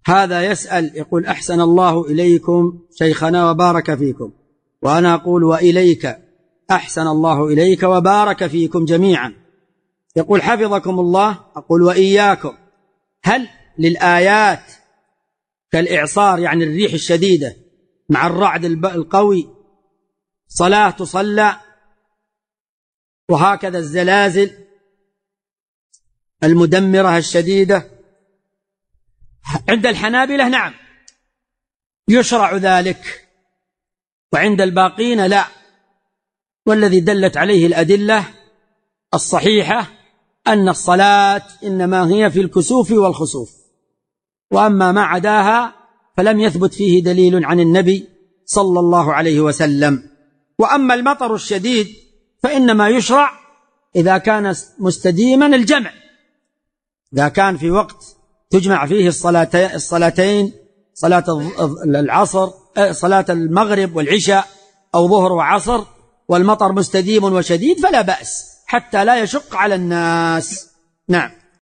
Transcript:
هذا يسأل يقول: أحسن الله إليكم شيخنا وبارك فيكم. وأنا أقول: وإليك، أحسن الله إليك وبارك فيكم جميعا. يقول: حفظكم الله. أقول: وإياكم. هل للآيات كالإعصار يعني الريح الشديدة مع الرعد القوي صلاة تصلى؟ وهكذا الزلازل المدمرة الشديدة؟ عند الحنابلة نعم يشرع ذلك، وعند الباقين لا. والذي دلت عليه الأدلة الصحيحة أن الصلاة إنما هي في الكسوف والخسوف، وأما ما عداها فلم يثبت فيه دليل عن النبي صلى الله عليه وسلم. وأما المطر الشديد فإنما يشرع إذا كان مستديما الجمع، إذا كان في وقت تجمع فيه الصلاتين، صلاة العصر، صلاة المغرب والعشاء، أو ظهر وعصر، والمطر مستديم وشديد فلا بأس حتى لا يشق على الناس. نعم.